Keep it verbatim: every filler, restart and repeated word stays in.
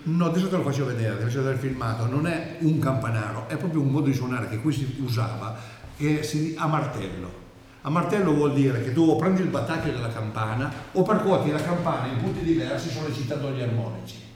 No, adesso te lo faccio vedere, ti faccio vedere il filmato. Non è un campanaro, è proprio un modo di suonare che qui si usava e si, a martello. A martello vuol dire che tu o prendi il battacchio della campana o percuoti la campana in punti diversi sollecitando gli armonici.